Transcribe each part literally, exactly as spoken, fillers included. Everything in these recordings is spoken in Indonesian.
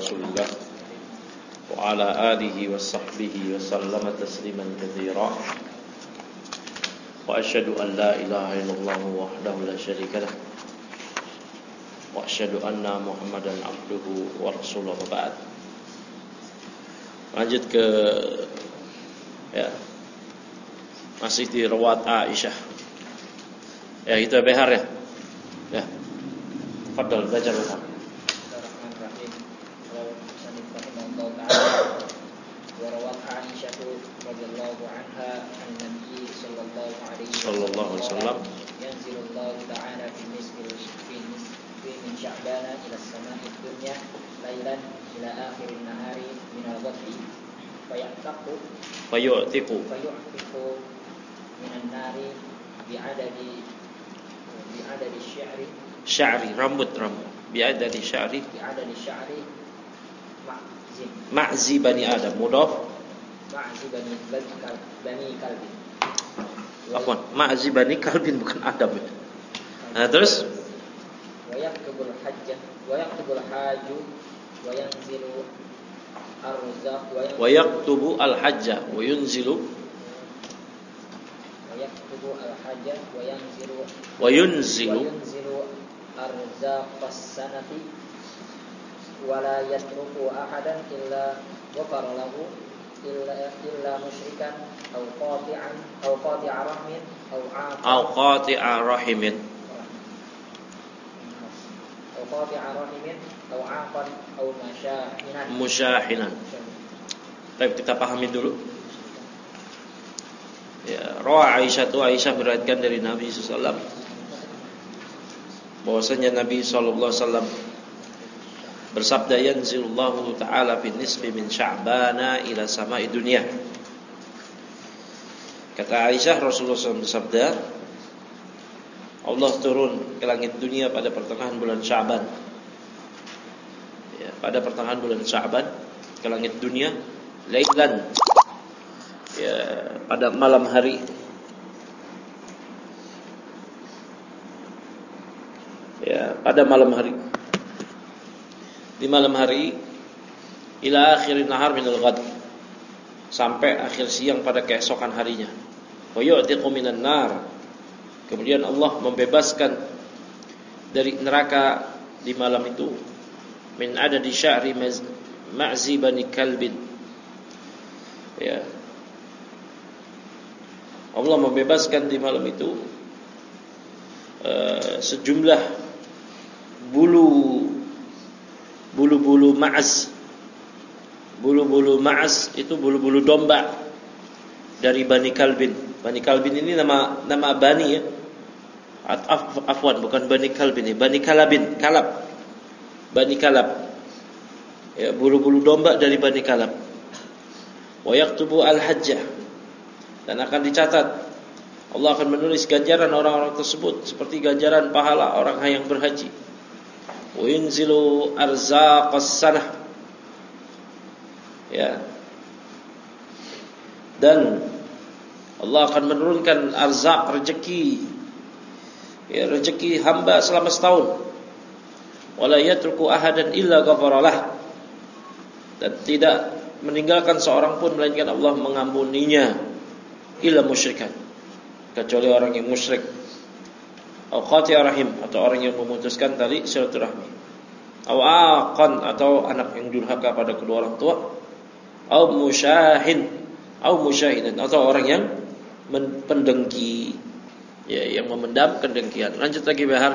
Rasulillah wa ala alihi wa sahbihi wa sallama tasliman katsira. Wa asyhadu an la ilaha illallah wahdahu la syarika lah. Wa asyhadu anna Muhammadan abduhu wa rasuluhu wa ba'd. Lanjut ke ya. Masih di riwayat Aisyah. Ya, itu Behar ya. Ya. Fadhal baca Behar. Bismillahirrahmanirrahim. Wa sanifahumullahu ta'ala. Wa rawat Aisyah radhiyallahu anha an Nabi sallallahu alaihi sallallahu alaihi wasallam yanzilullahu ta'ala fi nisfil fi nisfi min sya'bana ila as-sama'i dunya lailan ila akhirin nahari min al-ghadbi fayaqtaqu fayu'tiqu fayu'tiqu minan nari bi'adadi bi'adadi syi'ri sya'ri rambut rambut bi'adadi sya'ri bi'adadi sya'ri ma'zib ma'zi bani Adam mudhaf ma'zi bani bani kalbi afwan ma'zi bani kalbin bukan Adam ya. Nah terus wa yaktubul hajjah wa yaktubul haju wa yanzilu arzaq wa yaktubu al-hajja wa yunzilu wa yaktubu al-hajja wa yanzilu wa yunzilu wa yunzilu arzaqas sanati wa la yatruku ahadan illa ghafara lahu illa illa musyrikan aw qati'an aw qati'a rahmin aw 'aqan aw qati'a rahimin aw qati'a rahimin aw 'aqan aw masyahinan musyahinan. Baik, kita pahami dulu. Ya, rawa Aisyah tu Aisyah meriwayatkan dari Nabi sallallahu alaihi wasallam bahwasanya Nabi sallallahu alaihi wasallam bersabda, yanzilullahu ta'ala fi nisfi min sya'bana ila sama'i dunya. Kata Aisyah, Rasulullah sallallahu alaihi wasallam bersabda, Allah turun ke langit dunia pada pertengahan bulan Sya'ban. Ya, pada pertengahan bulan Sya'ban ke langit dunia, lailan, ya, pada malam hari. Ya, pada malam hari. Di malam hari ila akhirin nahar minal ghad, sampai akhir siang pada keesokan harinya. Wa yu'tiqu minan nar, kemudian Allah membebaskan dari neraka di malam itu min adadi sya'ri ma'zi bani kalbin. Ya, Allah membebaskan di malam itu uh, sejumlah bulu bulu-bulu ma'az. Bulu-bulu ma'az itu bulu-bulu domba dari Bani Kalbin. Bani Kalbin ini nama nama bani ya. Af, afwan bukan Bani Kalbin ini, Bani Kalabin, Kalab. Bani Kalab. Ya, bulu-bulu domba dari Bani Kalab. Wa yaktubu al-hajjah, dan akan dicatat, Allah akan menulis ganjaran orang-orang tersebut seperti ganjaran pahala orang yang berhaji. Wa yunzilu arzaqas sanah, ya, dan Allah akan menurunkan arzak, rezeki, ya, rezeki hamba selama setahun. Wala yatruku ahadan illa ghafaralah, dan tidak meninggalkan seorang pun melainkan Allah mengampuninya, illa musyrikan, kecuali orang yang musyrik, atau qati'a rahim, atau orang yang memutuskan tali silaturahmi, atau aqan, atau anak yang durhaka pada kedua orang tua, atau musyahin, atau musyahidan, atau orang yang pendengki, ya, yang memendam kedengkian. Lanjut lagi Bahar.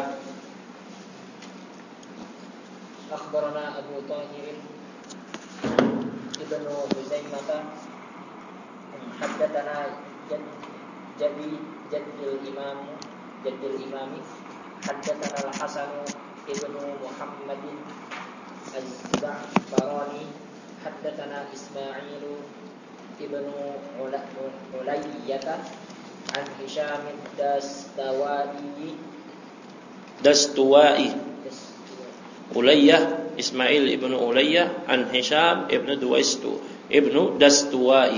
Akhbarana Abu Tahir Ibnu Huzaimah haddatsana jadi jadil imam jadil imami haddatsana al-Hasan ibnu Muhammadin az-Za'farani haddatsana Ismail ibnu Ulayyah an Hisham Dastawai Dastuwai Ulayyah, Ismail ibnu Ulayyah an Hisham ibnu Duwaistu ibnu Dastuwai.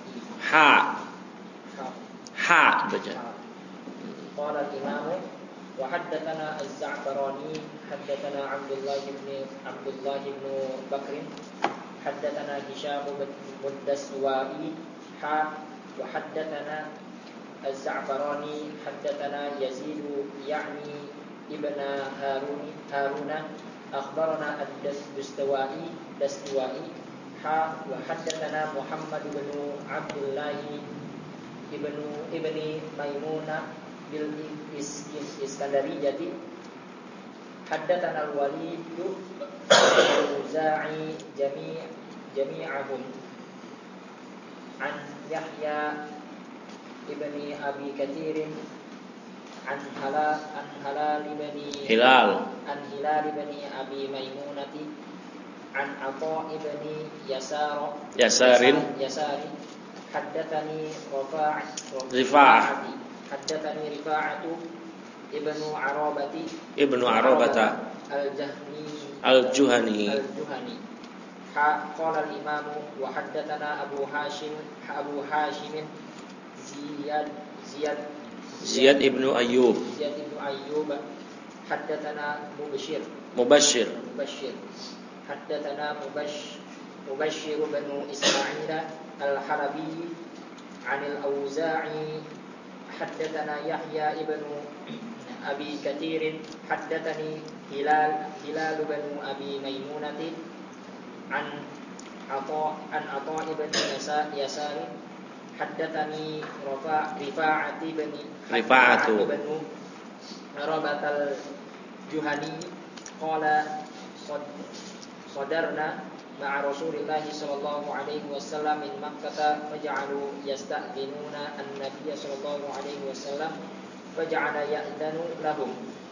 Ha Ha baca. Qala al-Imam Wa haddatsana Az-Za'farani haddatsana Abdullah bin Abdullah bin Bakr haddatsana Hisham bin Muddaswari ha wa haddatsana Az-Za'farani haddatsana Yazid ya'ni ibn Harun Haruna akhbarana ad-Dastawai Dastawai ha wa haddatsana Muhammad bin Abdullah ibn ibni Maimunah bil Iskandariyati haddatsana al-Walid al-Auza'i jami' jami'ahum an Yahya ibni Abi Katsir an Halal an Halal ibni Hilal an Hilal ibni Abi Maimunati an Atha ibni Yasar Yasarin Yasari haddatsani Rafa' Rifa'ah haddatsani Rifa'atu ibnu Arabati Ibnu Arabata al-Jahmi Al-Juhani al-Juhani ha qala al-Imam wa haddatsana Abu Hashim Abu Hashim Ziyad Ziyad Ziyad ibnu Ayyub Ziyad ibnu Ayyub haddatsana Mubashir Mubashir Mubashir haddatsana Mubash Mubashir bin Isma'il al-Halabi 'an al-Auza'i haddatsana Yahya ibnu Abi Katsir haddatsani Hilal Hilal bin Abi Maimunati an Atha an Atha ibn Yasari haddatsani Rafa' Rifa'ati bin Rifa'atu ibn Rabatal Juhani qala sadarna ma'a Rasulillahi sallallahu alaihi wasallam min Makkah faj'alu yasta'dinuna an-nabiy sallallahu alaihi wasallam faj'ala ya'danu lahum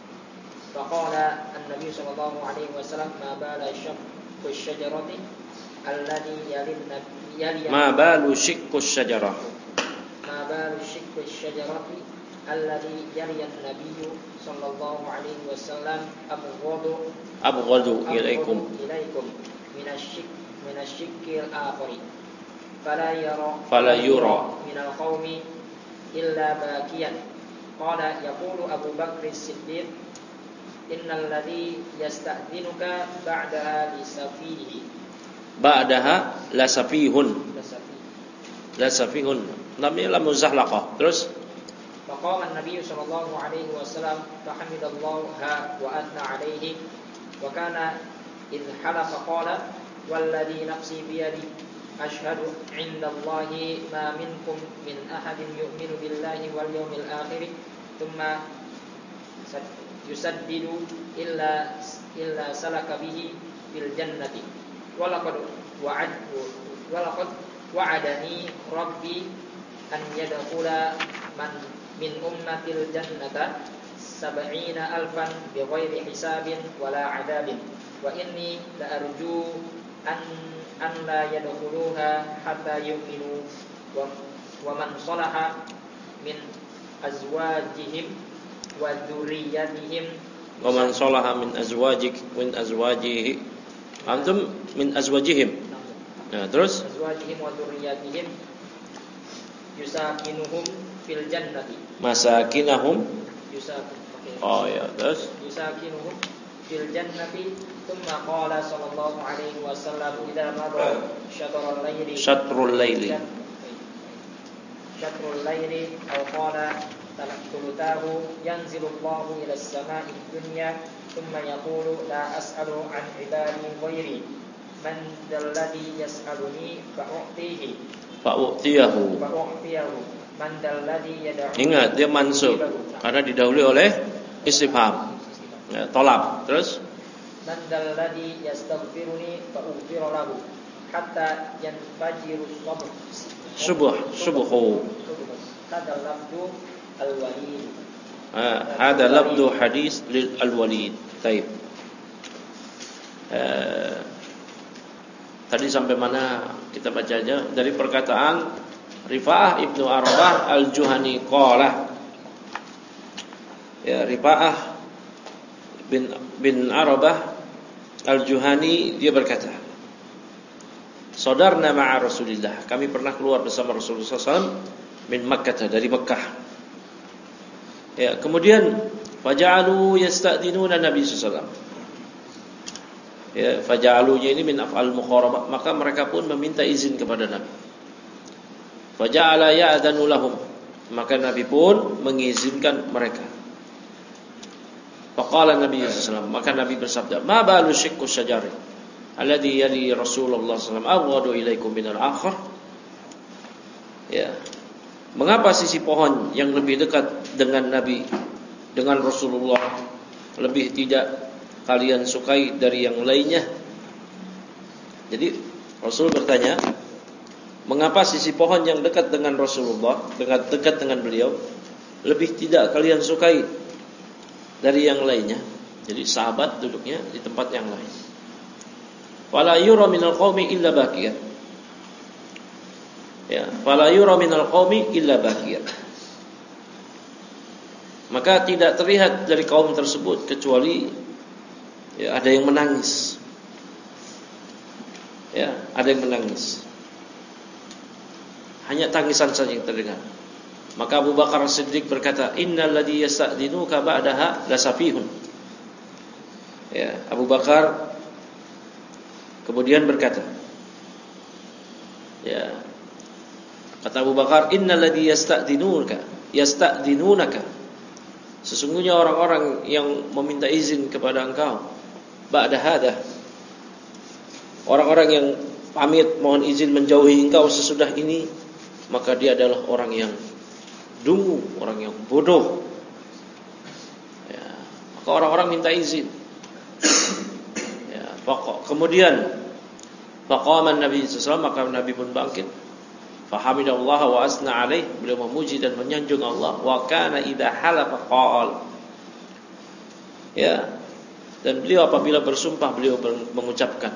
faqala an-nabiy sallallahu alaihi wasallam ma bala shaqqu asy-syajarati alladhi yalin Ma balu shiqqu asy-syajarah ma balu shiqqu asy-syajarati alladhi yali an-nabiy sallallahu alaihi wasallam abghadu abghadu ilaikum ilaikum minasyik minasyikil akhiri fala yara fala yura minal qaumi illa bakiyan qala yaqulu Abu Bakr as-Siddiq innal ladhi yasta'dinuka ba'daha li safihi ba'daha la safihun lasafi la safihun namanya la muzahlaqah. Terus faqama an-nabiy sallallahu alaihi wasallam fahamidallaha wa athna alaihi wa kana إذ حلف قال والذي نفسي بيدي أشهد عند الله ما منكم من أحد يؤمن بالله واليوم الآخر ثم يسدد إلا إلا سلك به في الجنة ولقد وعد ولقد وعدني ربي أن يدخل من من أمة الجنة سبعين ألفا بغير حساب ولا عذاب wa inni la arju an an la yadkhuluha hatta yu'minu wa wa man salaha min azwajihim wa dzurriyyatihim wa man salaha min azwajik min azwajihi antum min azwajihim. Nah, terus azwajihim wa dzurriyyatihim yusakinuhum fil jannati masakinahum yusakin okay. Oh ya, terus yusakinuhum fil jannati thumma qala sallallahu alaihi wasallam idza madha syatrul laili syatrul laili syatrul laili aw qala talaqtulutahu yanzilullahu ila as-sama'i dunya thumma yaqulu la as'alu an ibadi ghairi man dalladhi yas'aluni fa'u'tihi fa'u'tiyahu fa'u'tiyahu man dalladhi yad'u. Ingat dia mansub karena didahului oleh istifham. Ya, tolak. Terus man dalladhi yastaghfiruni fa'ughfir lahu hatta yanfajiru subuh subuh subuhu hada lafdu al-walid hada lafdu hadis lil al-walid. Baik. Uh, tadi sampai mana kita baca aja dari perkataan Rifa'ah ibnu Arabah al-Juhani qala. Ya, Rifa'ah bin bin Arabah al-Juhani dia berkata, "Sadarna ma'a Rasulillah." Kami pernah keluar bersama Rasulullah sallallahu alaihi wasallam min Makkah, dari Mekah. Ya, kemudian Faja'alu yasta'dinuna Nabi sallallahu alaihi wasallam. Ya, faja'alunya ini min af'al mukharabah, maka mereka pun meminta izin kepada Nabi. Faja'ala ya'danu lahum, maka Nabi pun mengizinkan mereka. Faqala Nabi sallallahu alaihi wasallam, maka Nabi bersabda, "Ma balu shiqqu syajari alladhi yali Rasulullah sallallahu alaihi wasallam aghadu ilaikum minal akhar?" Ya. Mengapa sisi pohon yang lebih dekat dengan Nabi, dengan Rasulullah, lebih tidak kalian sukai dari yang lainnya? Jadi Rasul bertanya, mengapa sisi pohon yang dekat dengan Rasulullah, dekat dekat dengan beliau, lebih tidak kalian sukai dari yang lainnya? Jadi sahabat duduknya di tempat yang lain. Wala yura minal qaumi illa baqiyah. Ya, wala yura minal qaumi illa baqiyah. Maka tidak terlihat dari kaum tersebut kecuali ya, ada yang menangis. Ya, ada yang menangis. Hanya tangisan saja yang terdengar. Maka Abu Bakar As-Siddiq berkata, "Innal ladzi yasta'dinuka ba'daha lasafihun." Ya, Abu Bakar kemudian berkata, ya, kata Abu Bakar, "Innal ladzi yasta'dinuka yasta'dinunaka." Sesungguhnya orang-orang yang meminta izin kepada engkau, ba'da hada, orang-orang yang pamit mohon izin menjauhi engkau sesudah ini, maka dia adalah orang yang dungu, orang yang bodoh. Ya, maka orang-orang minta izin. Ya, pokok. Kemudian faqama Nabi sallallahu alaihi wasallam, maka Nabi pun bangkit. Fahamidallah wa asna alaih, beliau memuji dan menyanjung Allah. Wa kana idza halafa qala. Ya, dan beliau apabila bersumpah beliau mengucapkan,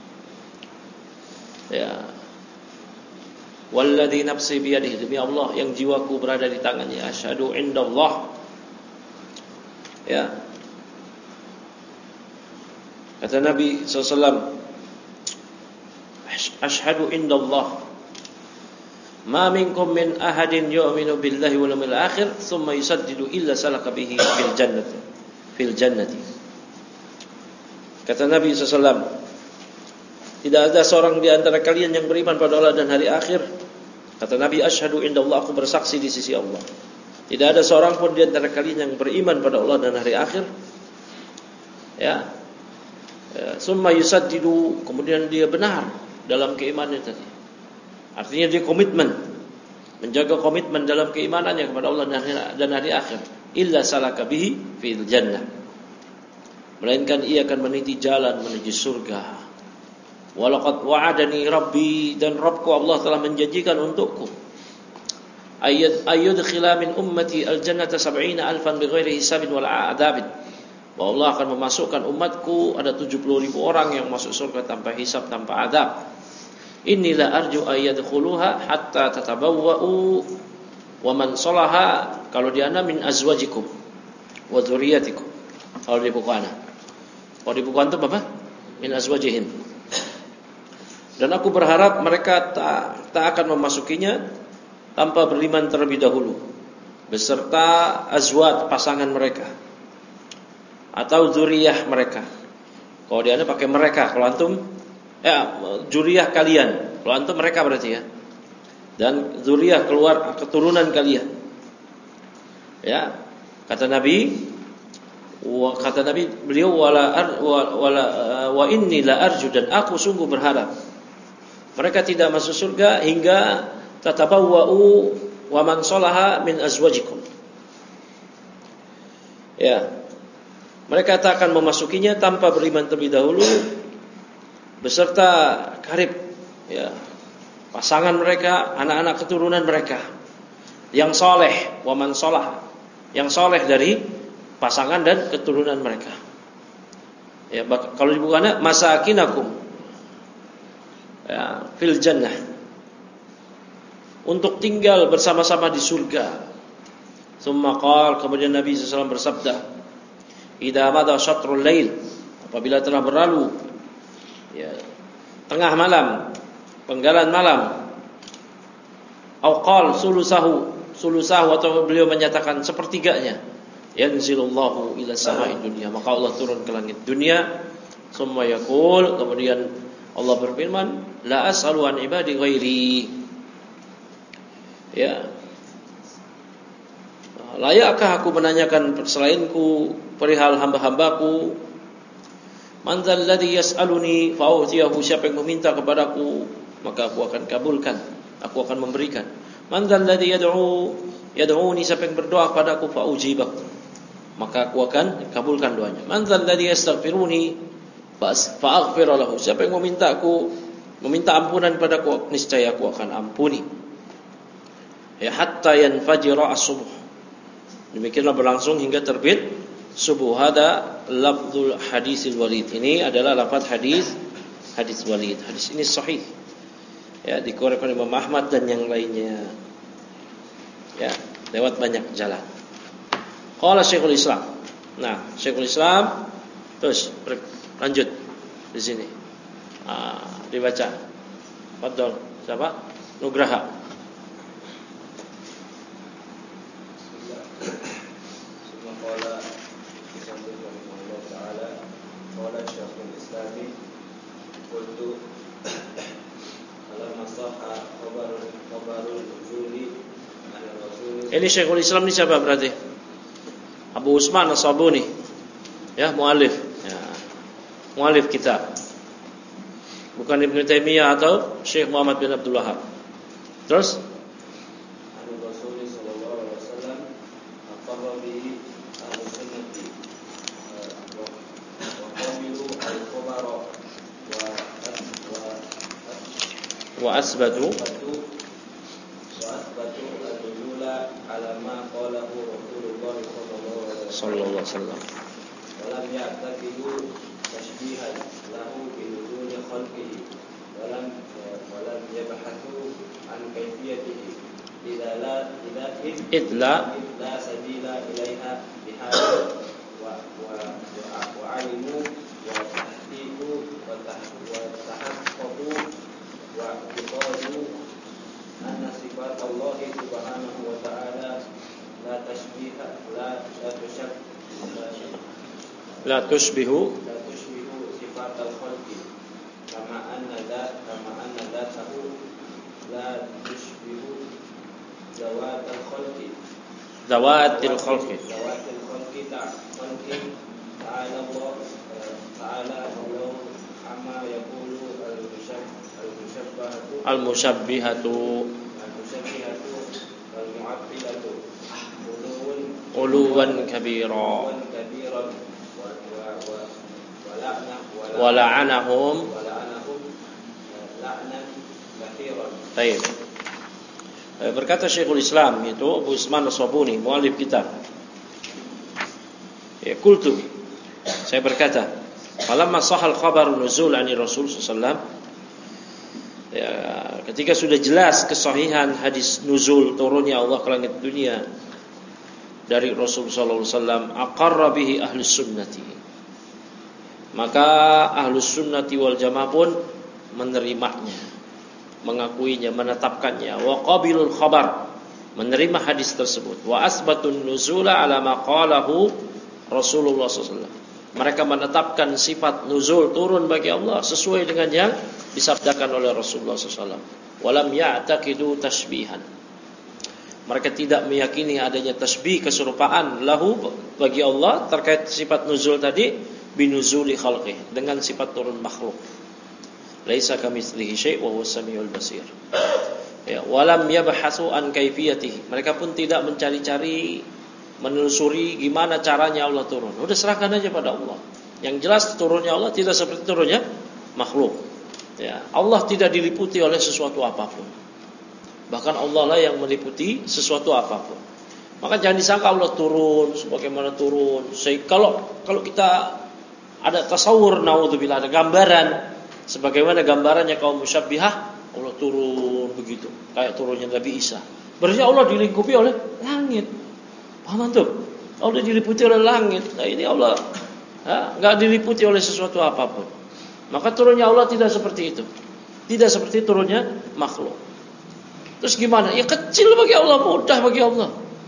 ya, walladzi nafsi biyadihi, demi Allah yang jiwaku berada di tangannya, asyhadu indallah. Ya, kata Nabi sallallahu alaihi wasallam, asyhadu indallah ma minkum min ahadin yu'minu billahi wal yawmil akhir thumma yusaddidu illa salaka bihi fil jannati fil jannati. Kata Nabi sallallahu alaihi wasallam, tidak ada seorang di antara kalian yang beriman pada Allah dan hari akhir. Kata Nabi, asyhadu indallah, aku bersaksi di sisi Allah, tidak ada seorang pun di antara kalian yang beriman pada Allah dan hari akhir. Ya, ya, summa yusaddidu, kemudian dia benar dalam keimanannya tadi. Artinya dia komitmen, menjaga komitmen dalam keimanannya kepada Allah dan hari akhir. Illa salaka bihi fil jannah, melainkan ia akan meniti jalan menuju surga. Walaqad wa'adani Rabbi, dan Rabbku Allah telah menjanjikan untukku, ayat ayudkhila min ummati aljannata sab'ina alfan bighairi hisabin wala adabin, bahwa Allah akan memasukkan umatku ada tujuh puluh ribu orang yang masuk surga tanpa hisab, tanpa adab. Inilah arju ayyadkhuluha hatta tatabawwa'u wa man salaha, kalau di ana min azwajikum wa dzurriyyatikum. Kalau di buku ana, kalau di buku antum apa? Min azwajihim. Dan aku berharap mereka tak, tak akan memasukinya tanpa beriman terlebih dahulu, beserta azwaj, pasangan mereka, atau dzurriyyah mereka. Kalau di ana pakai mereka, kalau antum ya, dzurriyyah kalian, kalau antum mereka berarti ya. Dan dzurriyyah keluar keturunan kalian. Ya, kata Nabi, wa kata Nabi beliau wala wala wa inni la arju, dan aku sungguh berharap mereka tidak masuk surga hingga tatabawwa'u wa man salaha min azwajikum. Ya, mereka tak akan memasukinya tanpa beriman terlebih dahulu, beserta karib, ya, pasangan mereka, anak-anak keturunan mereka yang soleh, waman solah, yang soleh dari pasangan dan keturunan mereka. Ya, kalau dibukannya masakinakum, ya, fil jannah, untuk tinggal bersama-sama di surga. Tsumma qala, kemudian Nabi sallallahu alaihi wasallam bersabda, idza madha syatrul lail, apabila telah berlalu, ya, tengah malam, penggalan malam, au qal sulusahu, sulusahu, atau beliau menyatakan sepertiganya, yanzilullahu ila sama'id dunya, maka Allah turun ke langit dunia. Summa yaqul, kemudian Allah berfirman, la as'alu an ibadi ghairi. Ya. Layakkah aku menanyakan selainku perihal hamba-hambaku? Man dzal ladzi yas'aluni fa'utiyahu, siapa yang meminta kepadaku maka aku akan kabulkan, aku akan memberikan. Man dzal ladzi yad'u yad'uni, siapa yang berdoa kepadaku fa'ujibah, maka aku akan kabulkan doanya. Man dzal ladzi yastaghfiruni fa'aghfir lahu, siapa yang meminta aku meminta ampunan padaku, niscaya aku akan ampuni. Ya, hatta yanfajira as-subh, demikianlah berlangsung hingga terbit subuh. Hada lafzul hadisil walid, ini adalah lafaz hadis hadis walid. Hadis ini sahih, ya, dikeluarkan oleh Imam Ahmad dan yang lainnya, ya, lewat banyak jalan. Qala Syekhul Islam. Nah, Syekhul Islam terus lanjut di sini. Ah, dibaca. Fadhol. Siapa? Nugraha. Ini Syekhul Islam ini siapa berarti? Abu Usman As-Sabuni, ya, muallif, ya, muallif kitab. Bukan Ibnu Taimiyah atau Syekh Muhammad bin Abdul Wahhab. Terus wa asbatu sallallahu alaihi wasallam walam ya'taqidu tashbihan lahu bi nuzuli khalqihi walam walam yabhathu an kayfiyatihi idza la idza idla idla sabila ilaiha bihadha wa wa wa alimu wa tahqiqu wa tahaqqaqu wa iqadu anna sifat Allah subhanahu wa ta'ala la tashbiha la la tushab la tushbihu la tushbihu sifat al-khalqi kama anna dat kama anna datahu la tushbihu zawat al-khalqi zawatil khalqi zawatil khalqi ta'ala ta'ala Allah ta'ala Allah amma yaqulu al-mushabbahatu al-mushabbihatu al-mushabbihatu wal-mu'attilatu uluwan kabira wa la'anahum Baik. Berkata Syekhul Islam, itu Abu Usman As-Sabuni, muallif kitab. Ya, qultu, saya berkata, falamma sahal khabar nuzul ani Rasul sallallahu alaihi wasallam, ya, ketika sudah jelas kesahihan hadis nuzul turunnya Allah ke langit dunia dari Rasul sallallahu alaihi wasallam, aqarra bihi ahlus sunnati, maka ahlus sunnati wal jamaah pun menerimanya, mengakuinya, menetapkannya. Wa qabilul khabar, menerima hadis tersebut. Wa asbatun nuzula ala ma qalahu Rasulullah sallallahu alaihi wasallam, mereka menetapkan sifat nuzul turun bagi Allah sesuai dengan yang disabdakan oleh Rasulullah sallallahu alaihi wasallam. Walam ya'taqidu tashbihan, mereka tidak meyakini adanya tasbih, keserupaan lahu bagi Allah terkait sifat nuzul tadi binuzuli khalqih, dengan sifat turun makhluk. Laisa kamitslihi syai' wa huwas samiul basir. Ya, walam yabhasu an kaifiyatihi, mereka pun tidak mencari-cari, menelusuri gimana caranya Allah turun. Udah serahkan aja pada Allah. Yang jelas turunnya Allah tidak seperti turunnya makhluk. Ya, Allah tidak diliputi oleh sesuatu apapun. Bahkan Allah lah yang meliputi sesuatu apapun. Maka jangan disangka Allah turun sebagaimana turun. Sehingga kalau kalau kita ada tasawur, naudzubillah, ada gambaran sebagaimana gambarannya kaum musyabbihah, Allah turun begitu, kayak turunnya Nabi Isa. Berarti Allah dilingkupi oleh langit. Paham antum? Allah diliputi oleh langit. Nah, ini Allah enggak diliputi oleh sesuatu apapun. Maka turunnya Allah tidak seperti itu. Tidak seperti turunnya makhluk. Terus gimana? Ya kecil bagi Allah, mudah bagi Allah.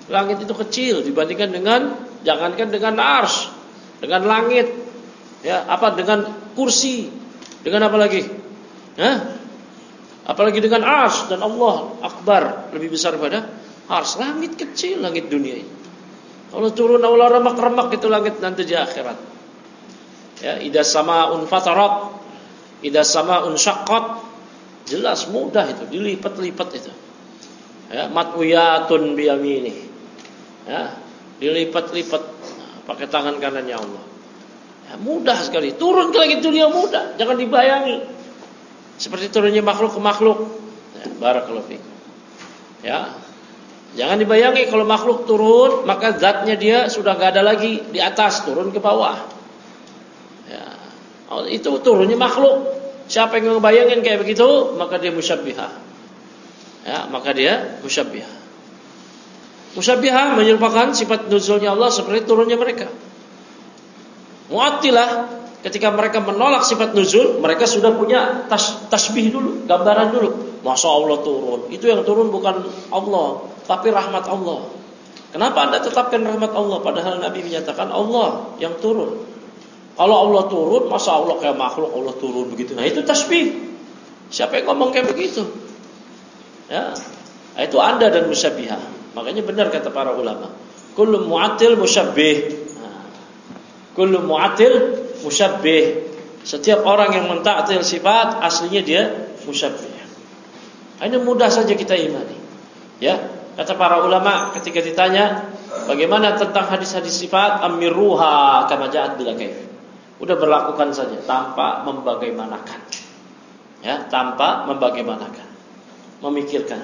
Langit itu kecil dibandingkan dengan, jangankan dengan ars, dengan langit, ya, apa dengan kursi, dengan apa lagi? Hah? Apalagi dengan ars, dan Allah akbar, lebih besar daripada ars. Langit kecil, langit dunia ini. Allah turun, Allah remak-remak itu langit nanti di akhirat. Ya, idza sama'un fatarat, idza sama'un syaqqat, jelas mudah itu, dilipat-lipat itu. Ya, matwiyatun biyamini. Ya, dilipat-lipat pakai tangan kanannya Allah. Ya, mudah sekali. Turun ke langit dunia mudah, jangan dibayangi. Seperti turunnya makhluk ke makhluk. Ya, barakallahu fiik. Ya. Jangan dibayangi kalau makhluk turun, maka zatnya dia sudah enggak ada lagi di atas, turun ke bawah. Ya. Itu turunnya makhluk. Siapa yang ngebayangin kayak begitu, maka dia musyabbihah. Ya, maka dia musyabbihah. Musyabbihah menyerupakan sifat nuzulnya Allah seperti turunnya mereka. Mu'attilah ketika mereka menolak sifat nuzul, mereka sudah punya tas, tasbih dulu, gambaran dulu. Masa Allah turun? Itu yang turun bukan Allah, tapi rahmat Allah. Kenapa Anda tetapkan rahmat Allah padahal Nabi menyatakan Allah yang turun? Kalau Allah turun, masa Allah kayak makhluk, Allah turun begitu. Nah, itu tasbih. Siapa yang ngomong kayak begitu? Ya. Nah, itu Anda dan musyabbihah. Makanya benar kata para ulama, kullu mu'attil musyabbih. Nah, kullu mu'attil musyabbih. Setiap orang yang mentaktil sifat aslinya dia musyabbih. Ini mudah saja kita imani. Ya, kata para ulama ketika ditanya bagaimana tentang hadis-hadis sifat, amiruha kama ja'at bila kaif. Udah berlakukan saja tanpa membagaimanakan. Ya, tanpa membagaimanakan. Memikirkan.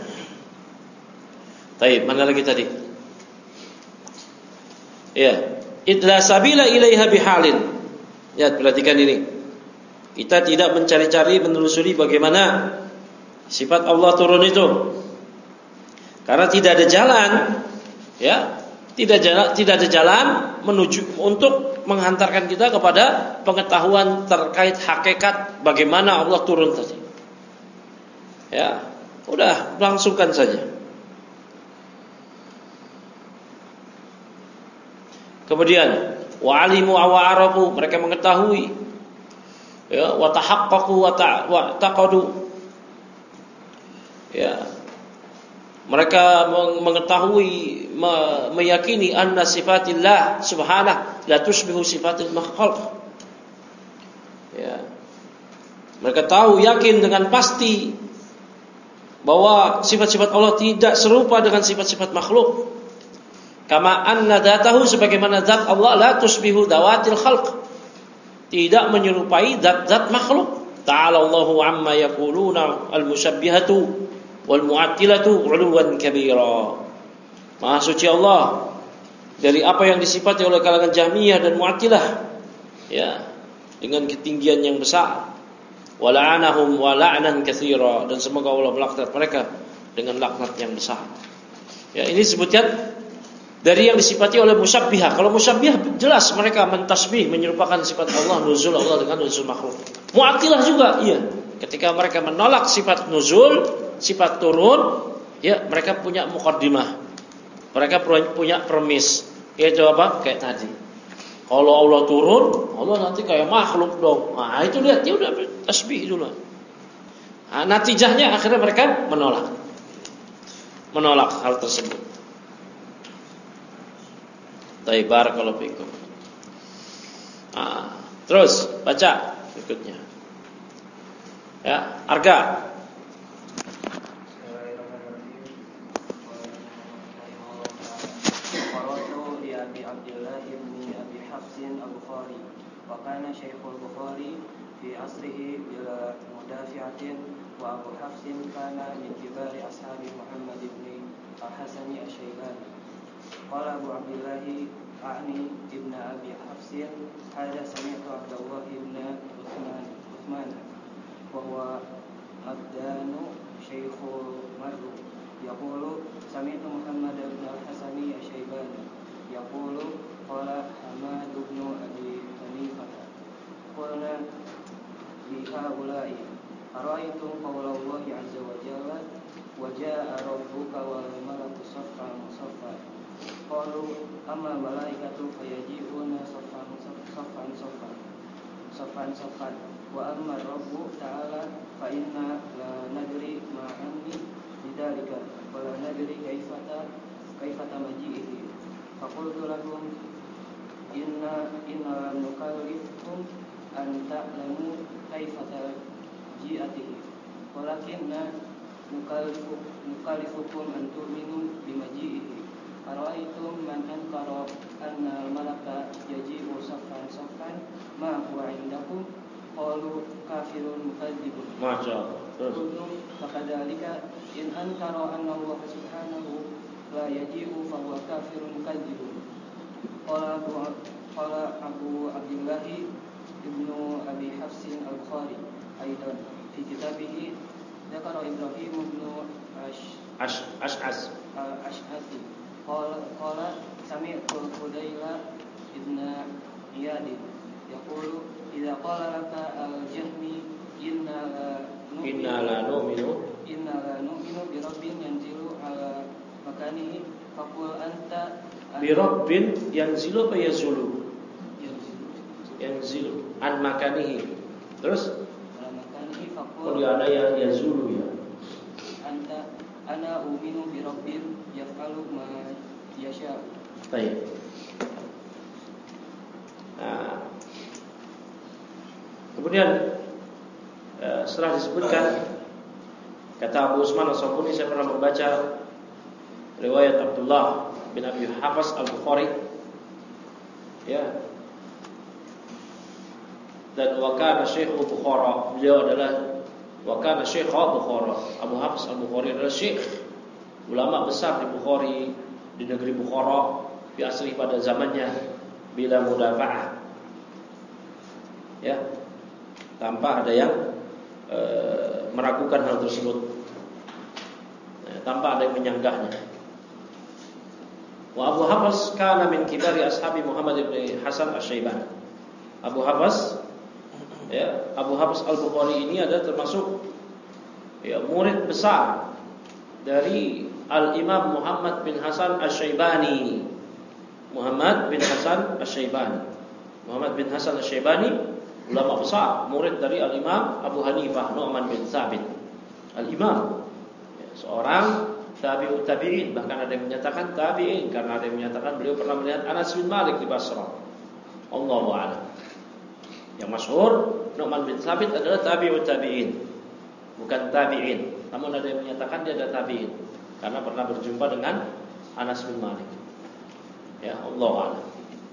Baik, mana lagi tadi? Ya, idla sabila ilaiha bihalin. Ya, perhatikan ini. Kita tidak mencari-cari, menelusuri bagaimana sifat Allah turun itu. Karena tidak ada jalan, ya, tidak jalan, tidak ada jalan menuju untuk menghantarkan kita kepada pengetahuan terkait hakikat bagaimana Allah turun tadi. Ya, udah langsungkan saja. Kemudian wa alimu wa arafu, mereka mengetahui, ya, wa tahaqqaqu wa taqadu, ya, mereka mengetahui, meyakini anna sifatillah subhanahu la tushbihu sifatil makhluq. Ya, mereka tahu, yakin dengan pasti bahwa sifat-sifat Allah tidak serupa dengan sifat-sifat makhluk. Kama anna dzatahu, sebagaimana zat Allah la tusbihu dawatil khalq, tidak menyerupai zat-zat makhluk. Ta'ala Allahu amma yaquluna al-musyabbihatu wal mu'attilatu 'uluwan kabira. Maha suci Allah dari apa yang disifati oleh kalangan Jahmiyah dan Mu'attilah, ya, dengan ketinggian yang besar. Wa la'anahum wa la'nan katsira, dan semoga Allah melaknat mereka dengan laknat yang besar. Ya, ini sebutkan dari yang disifati oleh musyabbihah. Kalau musyabbihah jelas mereka mentasbih, menyerupakan sifat Allah, nuzul Allah dengan nuzul makhluk. Mu'attilah juga, iya. Ketika mereka menolak sifat nuzul, sifat turun, ya, mereka punya muqaddimah. Mereka punya premis. Yaitu apa? Kayak tadi. Kalau Allah turun, Allah nanti kayak makhluk dong. Nah, itu lihat, dia udah tasbih dulu. Nah, natijahnya akhirnya mereka menolak. Menolak hal tersebut. Baik, barakallahu fikum. Nah, terus baca berikutnya. Ya, Arga. Qara'tu li Abi Abdullah bin Abi Hafsin al-Bukhari wa kana Syekh al-Bukhari fi asrihi bila mudafi'atin wa Abu Hafsin kana min kibari ashabi Muhammad bin al-Hasani al-Syaibani. Qala Abu Abdullah a'ni ibn Abi Hafsin hadza sami'tu Abdullah ibn Uthman Uthman wa huwa Abdanu Syekhul Marru yaqulu sami'tu Muhammad ibn al-Hasani al-Syaibani yaqulu qala Hamad ibn Abi Hanifah qulna li haula'i ara'aytum qawla Allah 'azza wa jalla wa jaa'a rabbuka wal malaku saffan saffan Qalu amma malaikatu fayaji'una saffan saffan saffan saffan saffan wa amma rabbu ta'ala fa inna la nadri ma anni bidzalika wa la nadri kaifata kaifata maji'ihi. Faqultu lahum inna inna nukallifukum an ta'lamu kaifata ji'atihi walakinna nukallifu nukallifukum an tu'minu bimaji'ihi. Ara'aytum man ankara anna malaka yaji'u saffan saffan ma huwa indakum qalu kafirun mukadzibun. Masyaallah. Qultu fakadzalika in ankara anna Allah subhanahu la yaji'u fa huwa kafirun mukadzibun. Qala Abu qala Abu Abdullah ibnu Abi Hafsin al-Bukhari aidan fi kitabih dzakara Ibrahim ibnu Ash Ash Ash'as Ash'asi Qala qala sami'tu Hudayla ibn Iyad yaqulu idza qala laka al-jahmi inna la inna la nu'minu inna la nu'minu bi rabbin yanzilu ala makanihi faqul anta bi rabbin yanzilu apa yazulu? yanzilu Yanzilu an makanihi. Terus ala makanihi faqul kalau ada yang yazulu ya. anta ana uminu bi rabbin yaf'alu ma yasha. Baik. Nah, kemudian eh, setelah disebutkan kata Abu Usman As-Sabuni, saya pernah membaca riwayat Abdullah bin Abi Hafs Al-Bukhari, ya, dan wakana Syekh Bukhara, beliau adalah wakana Syekh Bukhara. Abu Hafs Al-Bukhari adalah syekh, ulama besar di Bukhari, di negeri Bukhara, di asli pada zamannya, bila mudafa'ah, ya, tanpa ada yang e, meragukan hal tersebut, ya, tanpa ada yang menyanggahnya. Wa Abu Hafs kana min kibari ashabi Muhammad bin Hasan Asy-Syaibani. Abu Hafs, ya, Abu Hafs Al-Bukhari ini ada termasuk, ya, murid besar dari Al-Imam Muhammad bin Hasan Asy-Syaibani. Muhammad bin Hasan Asy-Syaibani. Muhammad bin Hasan Asy-Syaibani ulama besar, murid dari Al-Imam Abu Hanifah Nu'man bin Tsabit. Al-Imam, ya, seorang tabi'ut tabi'in, bahkan ada yang menyatakan tabi'in karena ada yang menyatakan beliau pernah melihat Anas bin Malik di Basrah. Allahu a'lam. Yang masyhur Nu'man bin Tsabit adalah tabi'ut tabi'in, bukan tabi'in. Namun ada yang menyatakan dia adalah tabi'in karena pernah berjumpa dengan Anas bin Malik. Ya, Allahu a'lam.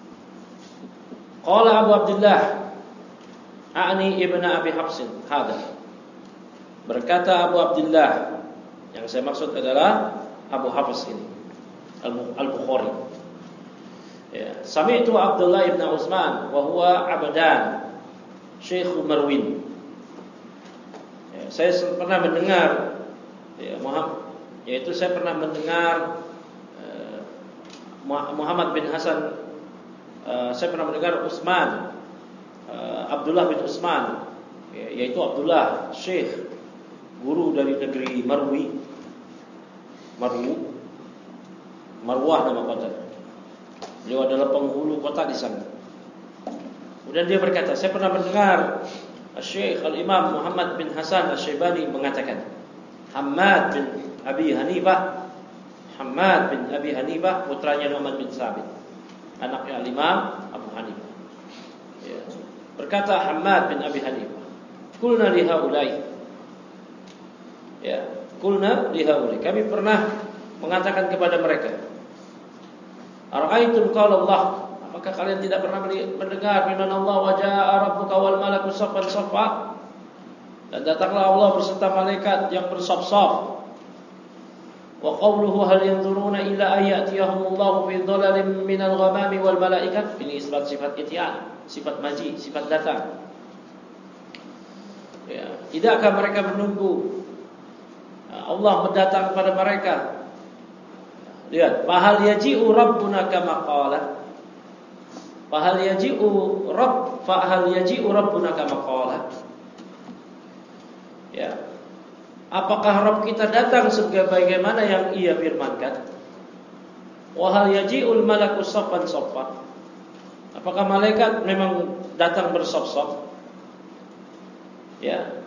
Qala Abu Abdullah A'ni ibn Abi Hafsin hada. Berkata Abu Abdullah, yang saya maksud adalah Abu Hafs ini, Al-Bukhari. Ya, sami'tu Abdullah ibn Utsman wa huwa Abdan, Syekh Marwin. Ya, saya pernah mendengar, ya, Muhammad, yaitu saya pernah mendengar uh, Muhammad bin Hasan, uh, saya pernah mendengar Utsman, uh, Abdullah bin Utsman, ya, yaitu Abdullah, Syekh, guru dari negeri Marwi, Marwu, Marwah nama kota. Beliau adalah penghulu kota di sana. Kemudian dia berkata, saya pernah mendengar Syekh Al-Imam Muhammad bin Hasan Asy-Syaibani mengatakan, Hammad bin Abi Hanifah, Hammad bin Abi Hanifah putranya Nu'man bin Tsabit, anaknya Al-Imam Abu Hanifah. Ya. Berkata Hammad bin Abi Hanifah, Qulna li haulai. Ya, qulna li haulai. Kami pernah mengatakan kepada mereka, Ara'aitum qala Allah, apakah kalian tidak pernah mendengar firman Allah, wa jaa'a rabbuka wal malaku saffan saffa, dan datanglah Allah beserta malaikat yang bersaf-saf. Wa qawluhu hal yanzuruna illa ayatiyahumullahu fi dhalalin minal ghamami wal malaikat. Ini isbat sifat ityan, sifat maji, sifat datang. Ya, tidakkah mereka menunggu Allah mendatang kepada mereka? Lihat, fahal yaji'u rabbuna kama qala. Fahal yaji'u rabb fahal yaji'u rabbuna kama qala. Ya. Apakah Rabb kita datang sebagaimana yang Ia firmankan? Wa hal yaji'ul malaku saffan saffan. Apakah malaikat memang datang bersop-sop? Ya.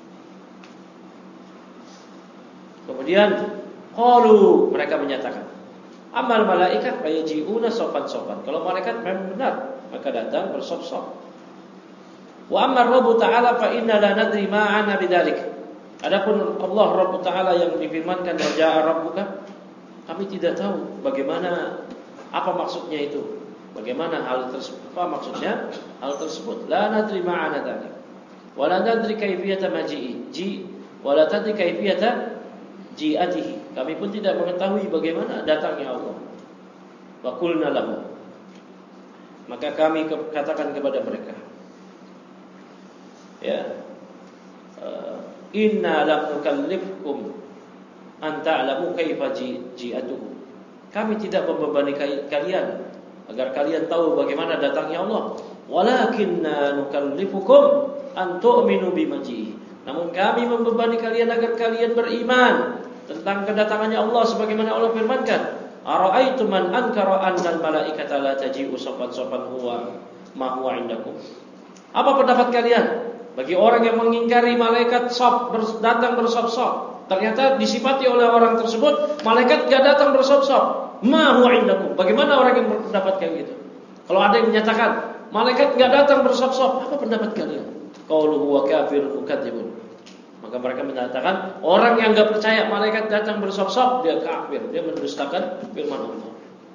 Kemudian qalu, mereka menyatakan, amal malaikat yaji'una saffan-saffan. Kalau malaikat memang benar, maka datang bersop-sop. Wa amma Rabb Ta'ala fa inna la nadri ma'ana bidzalik. Adapun Allah Rabb Ta'ala yang difirmankan wa ja'a rabbuka, kami tidak tahu bagaimana, apa maksudnya itu. Bagaimana hal tersebut? Apa maksudnya hal tersebut? La nadri ma'ana dzalik. Wa la nadri kaifiyata maji'i. Ji wa la tadri kaifiyata ji'atihi. Kami pun tidak mengetahui bagaimana datangnya Allah. Wa qulna lahu. Maka kami katakan kepada mereka, ya, uh, inna lam nukallifkum an ta'lamu kaifa ji'atuhu. Kami tidak membebani kalian agar kalian tahu bagaimana datangnya Allah. Walakinna nukallifukum an tu'minu bimaji'i. Namun kami membebani kalian agar kalian beriman tentang kedatangannya Allah sebagaimana Allah firmankan, ara'aitum man ankara annal malaikata la taji'u saffan-saffan huwa ma huwa indakum. Apa pendapat kalian bagi orang yang mengingkari malaikat saf datang bersop-sop? Ternyata disifati oleh orang tersebut malaikat enggak datang bersop-sop. Ma huwa indakum. Bagaimana orang yang berpendapat kayak gitu? Kalau ada yang menyatakan malaikat enggak datang bersop-sop, apa pendapat kalian? Qaulu huwa kafirun mukadzibun. Maka mereka menyatakan orang yang enggak percaya malaikat datang bersop-sop, dia kafir, dia mendustakan firman Allah.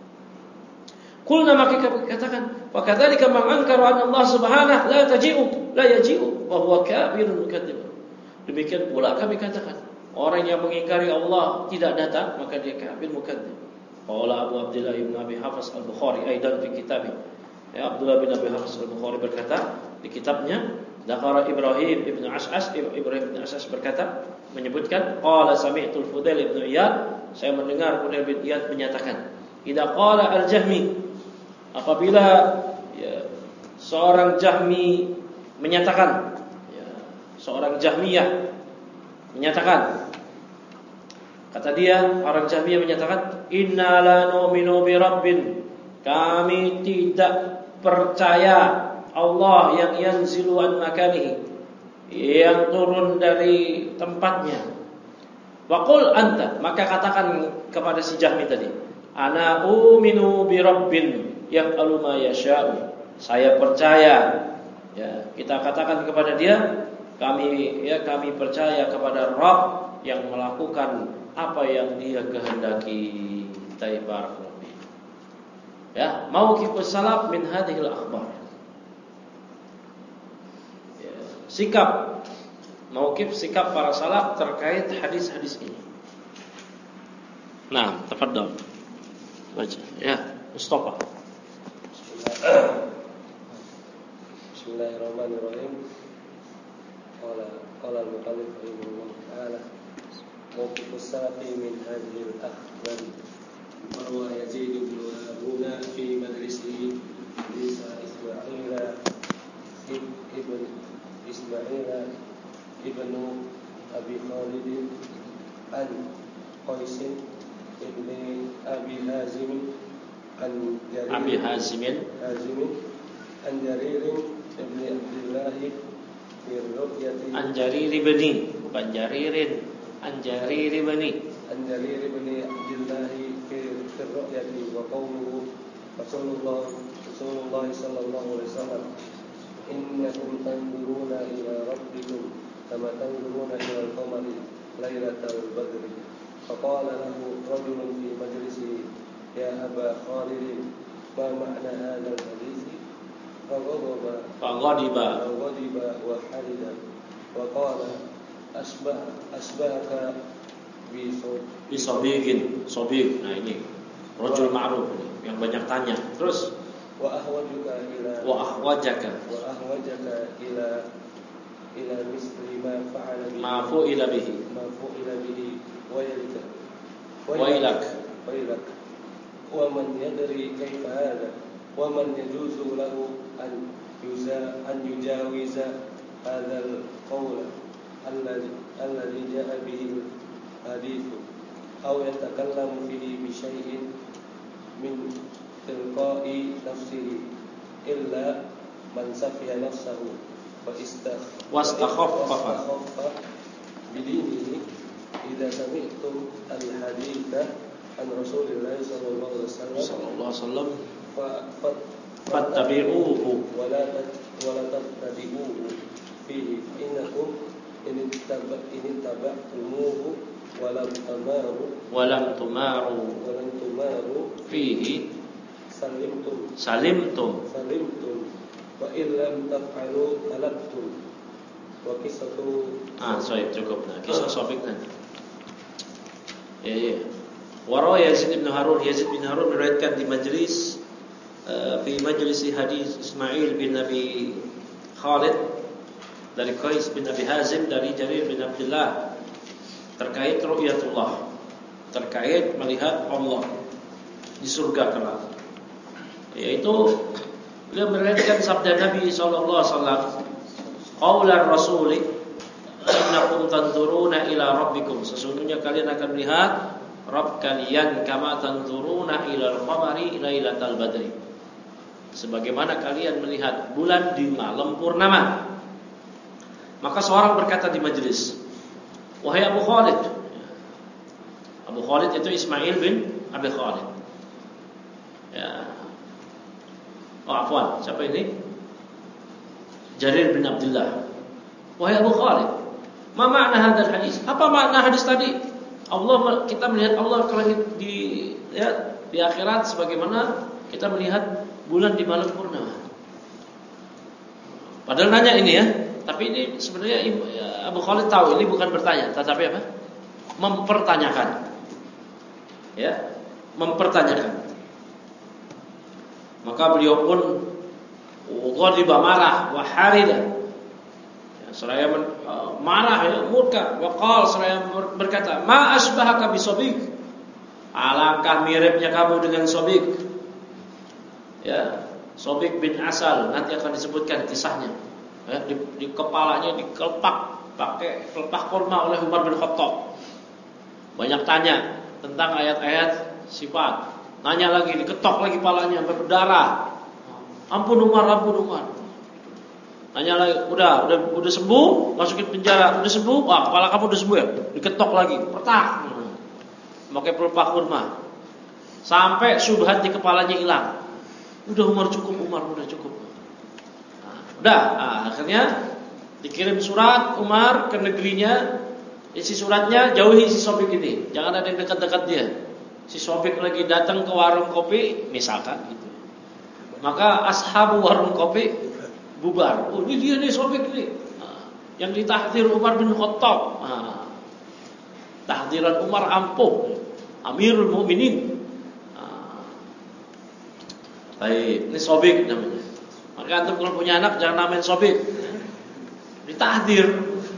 Qulna, maka katakan, wa kadzalika man ankara anna Allah subhanahu la taji'u la yaji'u wa huwa kafirun mukadzib. Demikian pula kami katakan, orang yang mengingkari Allah tidak datang, maka dia kafir mukadzib. Qala Abu Abdullah ibn Abi Hafs al-Bukhari aidan fi kitabih. Ya, Abdullah bin Abi Hafs al-Bukhari berkata di kitabnya, Dzakara Ibrahim ibn Ash'as, Ibrahim ibn Ash'as berkata, menyebutkan, qala sami'tul Fudail ibn Iyad, saya mendengar Fudail bin Iyad menyatakan, idza qala al-Jahmi, apabila ya, seorang Jahmi menyatakan, ya, seorang Jahmiyah menyatakan, kata dia, orang Jahmiyah menyatakan, inna la nu'minu bi rabbin, kami tidak percaya Allah yang yanzilu an makanihi, yang turun dari tempatnya. Wa qul anta, maka katakan kepada si Jahmi tadi, ana u'minu bi rabbin yaf'alu ma yasha'u, saya percaya, ya, kita katakan kepada dia, kami ya kami percaya kepada Rabb yang melakukan apa yang dia kehendaki. Taibar. Ya, mauqifus salaf min hadhil akhbar. Ya, sikap mauqif sikap para salaf terkait hadis-hadis ini. Nah, tafadhal. Baca. Ya, Mustafa. Bismillahirrahmanirrahim. Qala qala al-muqallid rahimahullah ta'ala, mauqifus salafi min hadhil akhbar. Marwa Yazid bin Haruna fi majlisihi Isa Ismaila ibn Ismaila ibn Abi Khalid an Qais ibn Abi Hazim an Jarir Abi Hazim Hazim an Jarir ibn Abdullah fi ru'yati an Jarir ibn, bukan Jaririn, an Jarir ibn an Jarir ibn Abdullah fi ru'yati wa qawluhu Rasulullah Rasulullah sallallahu alaihi wasallam, innakum tanzuruna ila rabbikum kama tanzuruna ila al-qamari lailatal badri. Faqala lahu rajulun fi majlisihi, ya Aba Khalid, ma ma'na hadzal hadits? Faghadiba Faghadiba Faghadiba wa halida wa qala asbah asbahaka bi Bisobigin, sobig. Nah ini rajul ma'ruf yang banyak tanya. Terus wa ahwajuka ila wa ahwajaka wa ahwajaka ila ila misli ma fa'ala bihi ma fu'ila bihi ma fu'ila bihi wa yalika wa ilak wa ilak wa man yadri kaifa hadha wa man yajuzu lahu an yuza an yujawiza hadha al-qawl alladhi alladhi ja'a bihi hadithu aw yatakallamu fihi bi shay'in min tilqa'i nafsihi illa man safiha nafsahu wa istakh wastakhaffa bidinihi idza sami'tum al-haditha an Rasulillah sallallahu alaihi wasallam sallallahu alaihi wasallam fa fattabi'uhu wa la wa la tattabi'uhu fihi innakum in taba'tumuhu wa lam tamaru wa lam tumaru wa lam tumaru fihi salimtum salimtum salimtum wa illam taf'alu halaktum wa qissatu ah sorry cukup nah kisah Sofik nanti ya ya Warawa Yazid bin Harun Yazid bin Harun meriwayatkan di majlis uh, fi majlis hadis Ismail bin Abi Khalid dari Qais bin Abi Hazim dari Jarir bin Abdullah terkait ru'yatullah, terkait melihat Allah di surga kelak. Yaitu beliau meriwayatkan sabda Nabi sallallahu alaihi wasallam, qaular rasuli innakum tanzuruna ila rabbikum, sesungguhnya kalian akan melihat Rabb kalian kama tanzuruna ila al-qamari lailatal badri, sebagaimana kalian melihat bulan di malam purnama. Maka seorang berkata di majelis, wahai Abu Khalid. Abu Khalid itu Ismail bin Abi Khalid. Ya. Oh afwan, siapa ini? Jarir bin Abdullah. Wahai Abu Khalid, ma makna hadal hadis? Apa makna hadis tadi? Allah, kita melihat Allah kalau di ya, di akhirat sebagaimana kita melihat bulan di malam purnama. Padahal nanya ini ya. Tapi ini sebenarnya Abu Khalid tahu ini bukan bertanya, tetapi apa? Mempertanyakan. Ya, mempertanyakan. Maka beliau pun ghadiba marah wa harida. Ya, seraya uh, marah ya, murka. Wa qala seraya berkata, "Ma asbahaka bi Sabik?" Alangkah miripnya kamu dengan Sabik. Ya, Sabik bin Asal, nanti akan disebutkan kisahnya. Ya, di, di kepalanya dikelepak pakai kelepah kurma oleh Umar bin Khattab. Banyak tanya tentang ayat-ayat sifat. Nanya lagi, diketok lagi kepalanya sampai berdarah. Ampun Umar, ampun Umar. Nanya lagi, udah, udah, udah sembuh, masukin penjara, udah sembuh, wah kepala kamu udah sembuh ya? Diketok lagi, pertak. Pakai pelepah kurma. Sampai subhat di kepalanya hilang. Udah Umar cukup, Umar udah cukup. Udah, nah, akhirnya dikirim surat Umar ke negerinya. Isi suratnya, jauhi si Sobik ini, jangan ada yang dekat-dekat dia. Si Sobik lagi datang ke warung kopi, misalkan gitu. Maka ashabu warung kopi bubar. Oh ini dia nih Sobik nih, nah, yang ditahdir Umar bin Khattab. Nah, tahdiran Umar ampuh, Amirul Mukminin. Nah, baik, ini Sobik namanya. Maka antum kalau punya anak jangan namain Sobik, ditahdir.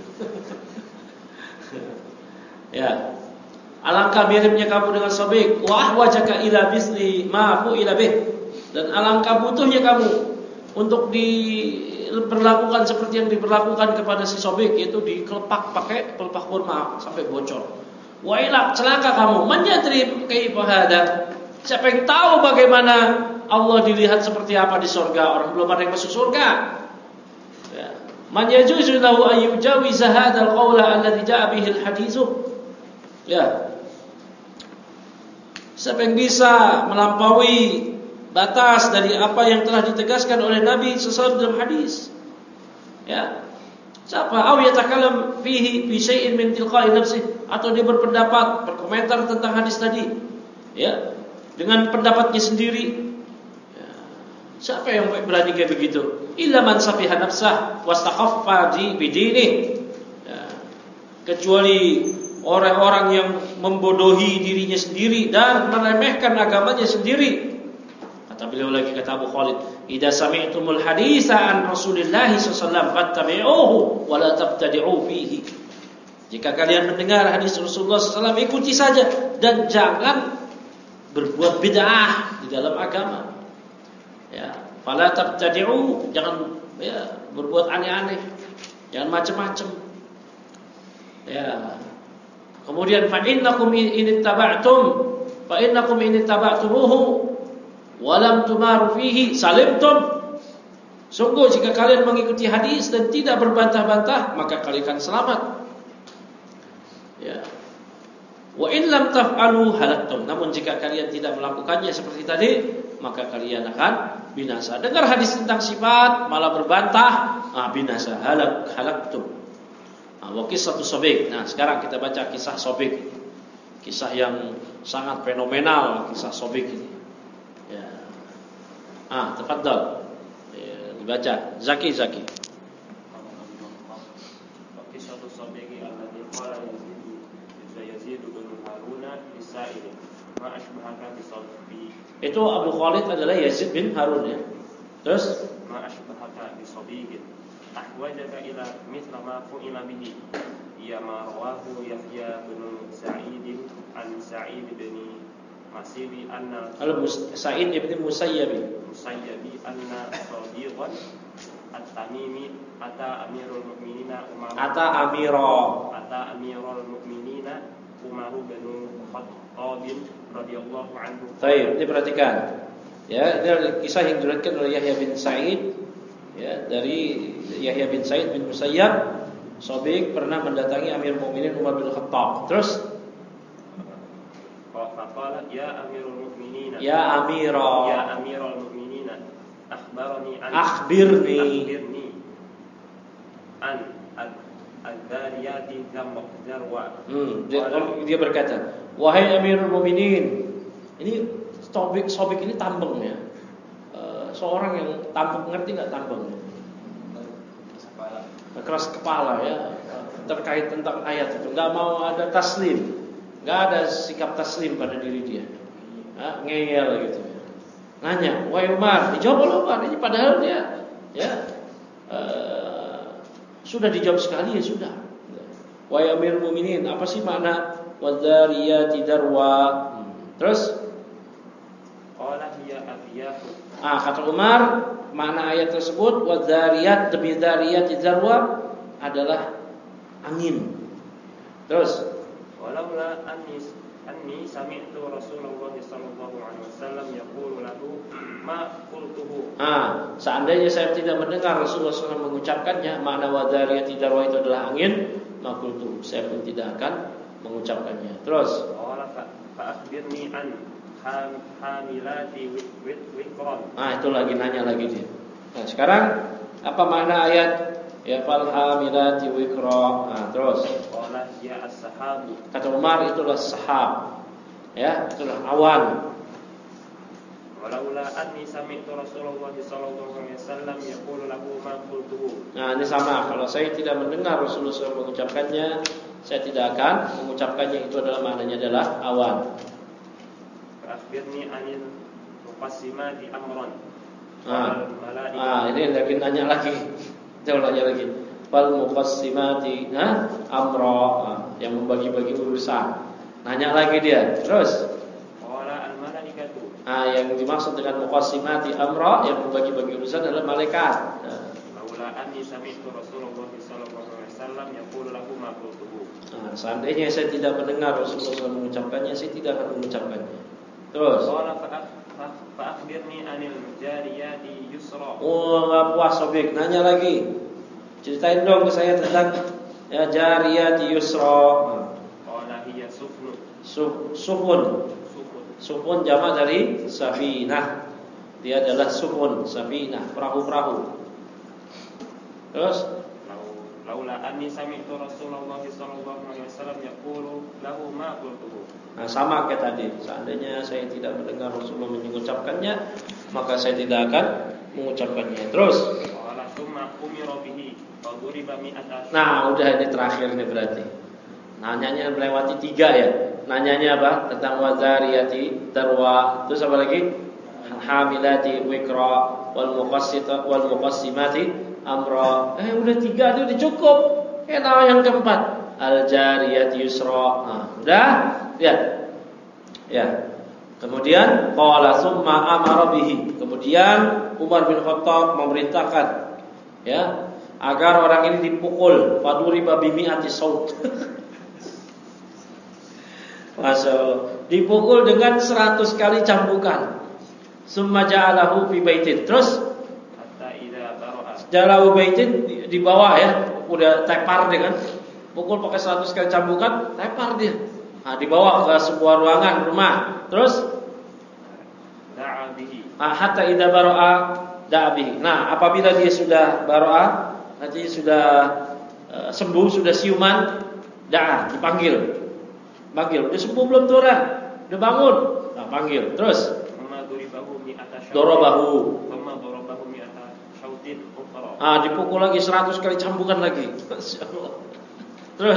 Ya, alangkah miripnya kamu dengan Sobik. Wa ahwajaka ila bisli ma fu ila bih. Dan alangkah butuhnya kamu untuk diperlakukan seperti yang diperlakukan kepada si Sobik, yaitu dikelepak pakai pelepah kurma sampai bocor. Wa ila celaka kamu. Man yadri kaifa hada? Siapa yang tahu bagaimana Allah dilihat seperti apa di surga? Orang belum ada yang masuk surga. Ya. Man yajuzu lahu an yujawiza hadzal qawla alladhi jaa bihi al-haditsu. Ya. Siapa yang bisa melampaui batas dari apa yang telah ditegaskan oleh Nabi sallallahu alaihi wasallam dalam hadis? Ya. Siapa? Aw yatakallam fihi bi syai'in min tilqa'i nafsi, atau dia berpendapat, berkomentar tentang hadis tadi. Ya. Dengan pendapatnya sendiri. Ya. Siapa yang berani kayak begitu? Illa man safiha nafsah wastakhaffa bi dinihi. Ya. Kecuali orang-orang yang membodohi dirinya sendiri dan meremehkan agamanya sendiri. Kata beliau lagi, kata Abu Khalid, "Idza sami'tumul haditsa an Rasulillah sallallahu alaihi wasallam fattabi'uhu wa la tabtadi'u fihi." Jika kalian mendengar hadis Rasulullah sallallahu alaihi wasallam, ikuti saja dan jangan berbuat bid'ah di dalam agama. Ya, fala tabtadi'u, jangan ya berbuat aneh-aneh. Jangan macam-macam. Ya. Kemudian fa innakum in ittaba'tum fa innakum in ittaba'tumuhu walam tumaru fihi salimtum. Sungguh jika kalian mengikuti hadis dan tidak berbantah-bantah, maka kalian akan selamat. Ya. Wa in lam taf'alu halaktum. Namun jika kalian tidak melakukannya seperti tadi, maka kalian akan binasa. Dengar hadis tentang sifat malah berbantah, ah binasa, halak halaktum. Nah, wa kisah Sobek. Nah, sekarang kita baca kisah Sobek. Kisah yang sangat fenomenal, kisah Sobek ini. Ya. Ah, tafadhal. Baca Zaki Zaki. Kisah Sobeki alladhi qala Yazid bin Harun Israil ma ashbahaka bi sabi. Itu Abu Khalid adalah Yazid bin Harun ya. Terus ma ashbahaka bi sabiqin ahwajaka ila mithla ma fu'ila bihi ya ma rawahu Yahya bin Sa'id an Sa'id bin Masibi anna Al-Sa'id bin Musayyib Musayyabi anna Sadiqan At-Tamimi Ata Amirul Mu'minina Umar Ata Amiro Ata Amirul Mu'minina Umar bin Khattab radhiyallahu anhu. Baik, diperhatikan. Ya, ini adalah kisah yang diriwayatkan oleh Yahya bin Sa'id ya, dari Yahya bin Sa'id bin Musayyab. Sobiq pernah mendatangi Amir Mu'minin Umar bin Khattab. Terus faqala ya Amirul Mu'minina Ya Amira Ya Amirul Mu'minina akhbarani an akhbirni akhbirni an ad-dariyati zarwa. Hmm, dia, dia berkata, wahai Amirul Mu'minin. Ini Sobik Sobik ini tambeng ya. Uh, seorang yang tambeng, ngerti enggak tambeng? Keras kepala ya, terkait tentang ayat itu. Enggak mau ada taslim. Enggak ada sikap taslim pada diri dia. Nah, ngeyel gitu. Nanya, wahai Umar, dijawab oleh Umar. Ini padahal dia ya uh, sudah dijawab sekali ya sudah. Wahai Amirul Mukminin, apa sih makna wadhariyati darwa? Hmm. Terus qala hiya abiyatu. Ah, kata Umar, makna ayat tersebut wadhariyat demi dhariyati darwa adalah angin. Terus walaula anni anni sami'tu Rasulullah sallallahu alaihi wasallam yaqulu lahu ma qultuhu. Ah, seandainya saya tidak mendengar Rasulullah shallallahu alaihi wasallam mengucapkannya, makna wadhariyati darwa itu adalah angin, maka qultu, saya pun tidak akan mengucapkannya. Terus qala fa akhbirni an hamilati wikron. Ah, itu lagi nanya lagi dia. Nah, sekarang apa makna ayat ya fal hamilati wikra? Nah, terus qala ya as-sahabu. Kata Umar, itulah sahab. Ya, itulah awan. Walaula anni sami'tu Rasulullah sallallahu alaihi wasallam yaqulu lahu ma qultuhu. Nah, ini sama. Kalau saya tidak mendengar Rasulullah shallallahu alaihi wasallam mengucapkannya, saya tidak akan mengucapkannya. Itu adalah maknanya adalah awan. Akhbirni anil muqassimati amran. Ah, ah ini lagi nanya lagi. Saya nanya lagi. Fal muqassimati nah, amra, ah, yang membagi-bagi urusan. Nanya lagi dia. Terus qala al malaikatu. Ah, yang dimaksud dengan muqassimati amra, yang membagi-bagi urusan adalah malaikat. Nah, laula anni sami'tu Rasulullah sallallahu alaihi wasallam yaqulu lahu ma qultuhu. Nah, seandainya saya tidak mendengar Rasulullah shallallahu alaihi wasallam mengucapkannya, saya tidak akan mengucapkannya. Terus qala fa akhbirni anil jariyati yusra. Oh, enggak puas Sobik, nanya lagi. Ceritain dong ke saya tentang ya jariyati yusra. Qala hiya sufnu. Suf, sufun. Sufun jamak dari safinah. Dia adalah sufun, safinah, perahu-perahu. Terus laula anni sami'tu Rasulullah sallallahu alaihi wasallam yaqulu lahu ma qultuhu. Nah, sama kayak tadi. Seandainya saya tidak mendengar Rasulullah mengucapkannya, maka saya tidak akan mengucapkannya. Terus wala summa umira bihi wa duriba mi'ata. Nah, udah ini terakhir nih berarti. Nanyanya melewati tiga ya. Nanyanya apa? Tentang wadhariyati darwa. Terus apa lagi? Hamilati wikra wal muqassita wal muqassimati amra. Eh udah tiga itu udah cukup. Eh nama yang keempat al jariyati yusra. Nah, udah? Lihat. Ya. Kemudian qala summa amara bihi. Kemudian Umar bin Khattab memerintahkan ya agar orang ini dipukul faduriba bimi'ati saut. Masya Allah. Dipukul dengan seratus kali cambukan. Summa ja'alahu fi baitin. Terus hatta idza bara'a. Ja'alahu baitin di bawah ya, udah tepar dia kan. Pukul pakai seratus kali cambukan, tepar dia. Nah, dibawa ke sebuah ruangan rumah. Terus da'a bihi. Ah, hatta idza bara'a da'a bihi. Nah, apabila dia sudah bara'a, nanti sudah uh, sembuh, sudah siuman, da'a, dipanggil. Panggil, udah sembuh belum tuh orang? Udah bangun. Nah, panggil. Terus dorobahu. Ah, dipukul lagi seratus kali cambukan lagi. Terus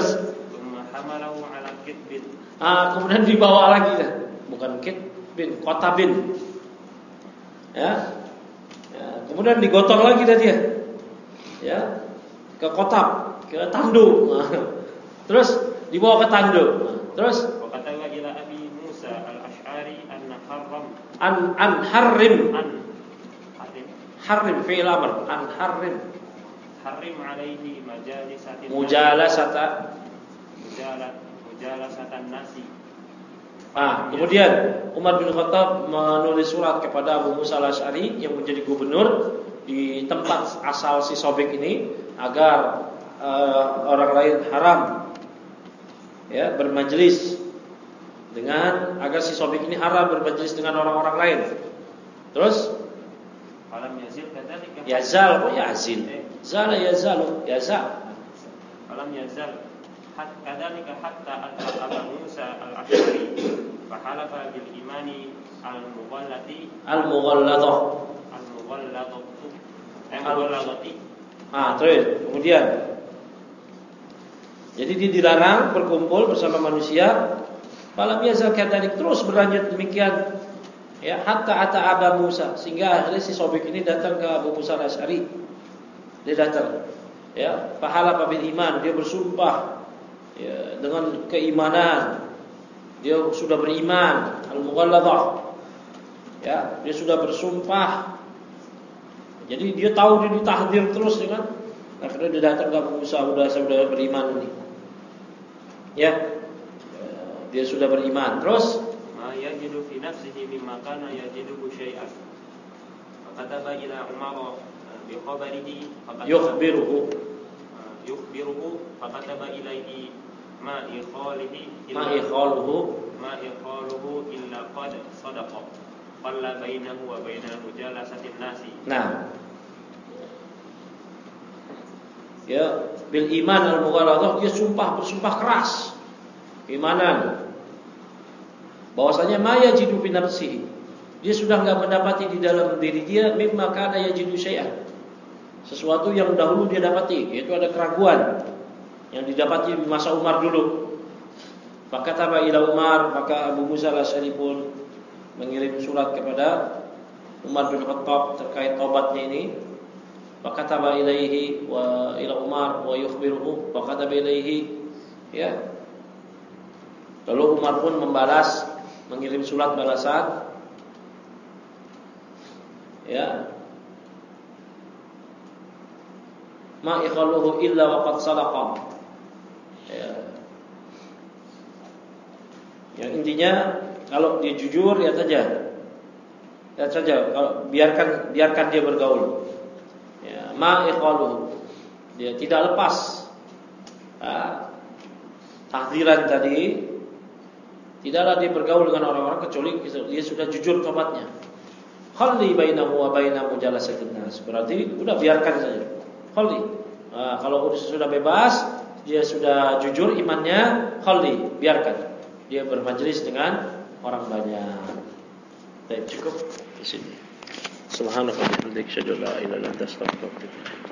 ah, kemudian dibawa lagi dah. Bukan kitbin, kota bin. Ya. Ya, kemudian digotong lagi dah dia. Ya. Ke kotab, ke tanduk. Terus dibawa ke tanduk. Terus kata ila Abi Musa al-Ash'ari anna harram an an harrim an harrim harrim fi'il amr an harrim harrim alaihi majalisatin mujalasata mujalat mujalasatan nasi. Ah, kemudian Umar bin Khattab menulis surat kepada Abu Musa al-Ash'ari yang menjadi gubernur di tempat asal si Sobek ini agar uh, orang lain haram ya bermajelis dengan agar si Sobek ini haram bermajelis dengan orang-orang lain. Terus alam yazil kadzalika yazal kok yazil zala yazalu yazal alam yazal hat kadzalika hatta ata Abu Musa al-Ash'ari fa halafa bil imani al-mughallati al-mughalladah al-mughalladatu al-mughalladati. Ah, terus kemudian jadi dia dilarang berkumpul bersama manusia. Falam yazal kadzalik, terus berlanjut demikian ya hatta ata Abu Musa, sehingga akhirnya si Sobek ini datang ke Abu Musa al-Ash'ari. Dia datang ya pahala bil iman, dia bersumpah ya dengan keimanan. Dia sudah beriman, al-mughalladah. Ya, dia sudah bersumpah. Jadi dia tahu dia ditahdir terus ya kan. Akhirnya dia datang ke Abu Musa, udah saya sudah beriman ini. Ya, dia sudah beriman. Terus ma yajidu fi nafsihi mimma kana yajidu syai'an. Fakataba ila Umar bi khabarihi yukhbiruhu yukhbiruhu fakataba ilaihi ma ikhalihi ma ikhaluhu ma ikhaluhu illa qad sadaqa qalla bainahu wa bainal mujalasatin nasi. Nah, ya bil iman al-mughalladah, dia sumpah bersumpah keras imanan bahwasanya ma yajidu fi nafsihi, dia sudah enggak mendapati di dalam diri dia mimma kana yajidu syai'an, sesuatu yang dahulu dia dapati, yaitu ada keraguan yang didapati di masa Umar dulu. Fakataba ila Umar, maka Abu Musa al-Ash'ari pun mengirim surat kepada Umar bin Khattab terkait taubatnya ini. Fakataba ilaihi wa ila Umar wa yukhbiruhu fakataba ilaihi ya. Lalu Umar pun membalas, mengirim surat balasan ya. Ma ikhaluhu illa wa qad sadaqa. Ya. Yang intinya kalau dia jujur lihat saja. Lihat saja, kalau biarkan biarkan dia bergaul. Ya, ma ikhaluhu. Dia tidak lepas ya, tahdiran tadi. Tidaklah dia bergaul dengan orang-orang kecuali dia sudah jujur tobatnya. Khalli bainahu wa baina mujalasatin nas. Berarti udah biarkan saja. Khalli. Nah, kalau sudah bebas, dia sudah jujur imannya, khalli, biarkan. Dia bermajelis dengan orang banyak. Baik, cukup di sini. Subhanallah wa bihamdihi, asyhadu an la ilaha illa anta, astaghfiruka wa atubu ilaik.